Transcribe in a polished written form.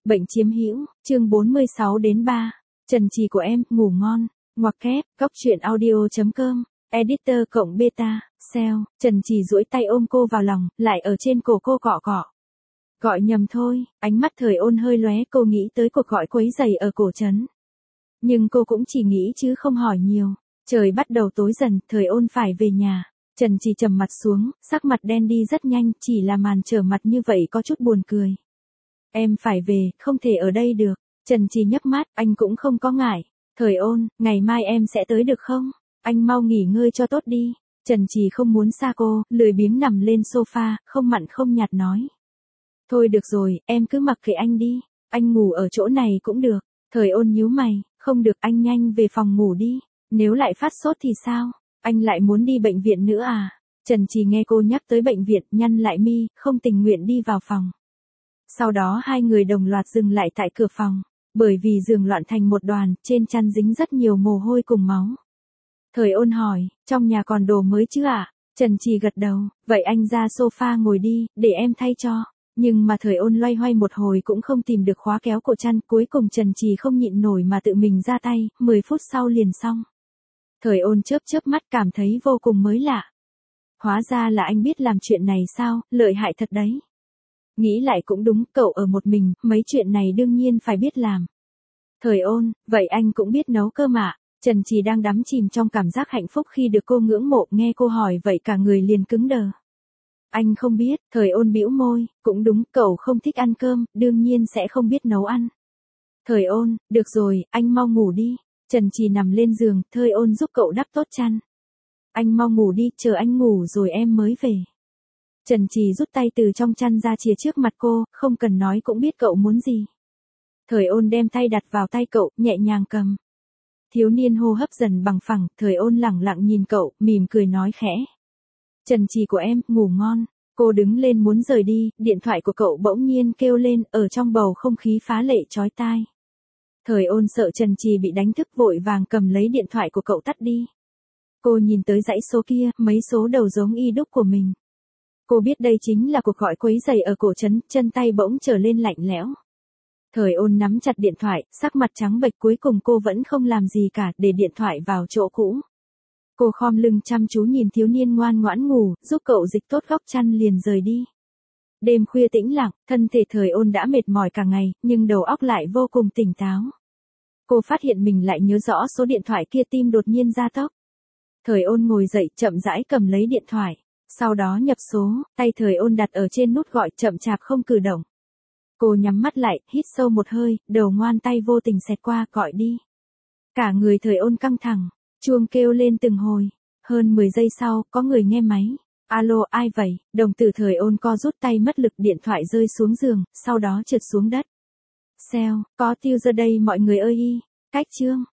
Bệnh chiếm hữu, chương 46 đến 3. Trần trì của em, ngủ ngon. Ngoặc kép, góc truyện audio.com, editor cộng beta, sell. Trần trì duỗi tay ôm cô vào lòng, lại ở trên cổ cô cọ cọ. Gọi nhầm thôi, ánh mắt Thời Ôn hơi lóe, cô nghĩ tới cuộc gọi quấy rầy ở cổ trấn. Nhưng cô cũng chỉ nghĩ chứ không hỏi nhiều. Trời bắt đầu tối dần, Thời Ôn phải về nhà. Trần trì trầm mặt xuống, sắc mặt đen đi rất nhanh, chỉ là màn trở mặt như vậy có chút buồn cười. Em phải về, không thể ở đây được. Trần trì nhấc mắt, anh cũng không có ngại. Thời Ôn, ngày mai em sẽ tới được không? Anh mau nghỉ ngơi cho tốt đi. Trần trì không muốn xa cô, lười biếng nằm lên sofa, không mặn không nhạt nói. Thôi được rồi, em cứ mặc kệ anh đi. Anh ngủ ở chỗ này cũng được. Thời Ôn nhíu mày, không được, anh nhanh về phòng ngủ đi. Nếu lại phát sốt thì sao? Anh lại muốn đi bệnh viện nữa à? Trần trì nghe cô nhắc tới bệnh viện, nhăn lại mi, không tình nguyện đi vào phòng. Sau đó hai người đồng loạt dừng lại tại cửa phòng, bởi vì giường loạn thành một đoàn, trên chăn dính rất nhiều mồ hôi cùng máu. Thời Ôn hỏi, trong nhà còn đồ mới chứ ạ? Trần trì gật đầu, vậy anh ra sofa ngồi đi, để em thay cho. Nhưng mà Thời Ôn loay hoay một hồi cũng không tìm được khóa kéo cổ chăn, cuối cùng Trần trì không nhịn nổi mà tự mình ra tay, 10 phút sau liền xong. Thời Ôn chớp mắt cảm thấy vô cùng mới lạ. Hóa ra là anh biết làm chuyện này sao, lợi hại thật đấy. Nghĩ lại cũng đúng, cậu ở một mình, mấy chuyện này đương nhiên phải biết làm. Thời Ôn, vậy anh cũng biết nấu cơm ạ? Trần trì đang đắm chìm trong cảm giác hạnh phúc khi được cô ngưỡng mộ, nghe cô hỏi vậy cả người liền cứng đờ. Anh không biết, Thời Ôn bĩu môi, cũng đúng, cậu không thích ăn cơm, đương nhiên sẽ không biết nấu ăn. Thời Ôn, được rồi, anh mau ngủ đi. Trần trì nằm lên giường, Thời Ôn giúp cậu đắp tốt chăn. Anh mau ngủ đi, chờ anh ngủ rồi em mới về. Trần trì rút tay từ trong chăn ra chìa trước mặt cô, không cần nói cũng biết cậu muốn gì. Thời Ôn đem tay đặt vào tay cậu, nhẹ nhàng cầm. Thiếu niên hô hấp dần bằng phẳng, Thời Ôn lẳng lặng nhìn cậu, mỉm cười nói khẽ. Trần trì của em, ngủ ngon. Cô đứng lên muốn rời đi, điện thoại của cậu bỗng nhiên kêu lên, ở trong bầu không khí phá lệ chói tai. Thời Ôn sợ Trần trì bị đánh thức, vội vàng cầm lấy điện thoại của cậu tắt đi. Cô nhìn tới dãy số kia, mấy số đầu giống y đúc của mình. Cô biết đây chính là cuộc gọi quấy rầy ở cổ trấn, chân tay bỗng trở lên lạnh lẽo. Thời Ôn nắm chặt điện thoại, sắc mặt trắng bệch, cuối cùng cô vẫn không làm gì cả, để điện thoại vào chỗ cũ. Cô khom lưng chăm chú nhìn thiếu niên ngoan ngoãn ngủ, giúp cậu dịch tốt góc chăn liền rời đi. Đêm khuya tĩnh lặng, thân thể Thời Ôn đã mệt mỏi cả ngày, nhưng đầu óc lại vô cùng tỉnh táo. Cô phát hiện mình lại nhớ rõ số điện thoại kia, tim đột nhiên gia tốc. Thời Ôn ngồi dậy, chậm rãi cầm lấy điện thoại. Sau đó nhập số, tay Thời Ôn đặt ở trên nút gọi, chậm chạp không cử động. Cô nhắm mắt lại, hít sâu một hơi, đầu ngón tay vô tình xẹt qua, gọi đi. Cả người Thời Ôn căng thẳng, chuông kêu lên từng hồi. Hơn 10 giây sau, có người nghe máy. Alo, ai vậy? Đồng tử Thời Ôn co rút tay mất lực, điện thoại rơi xuống giường, sau đó trượt xuống đất. Sell, có tiêu giờ đây mọi người ơi y. Cách chương.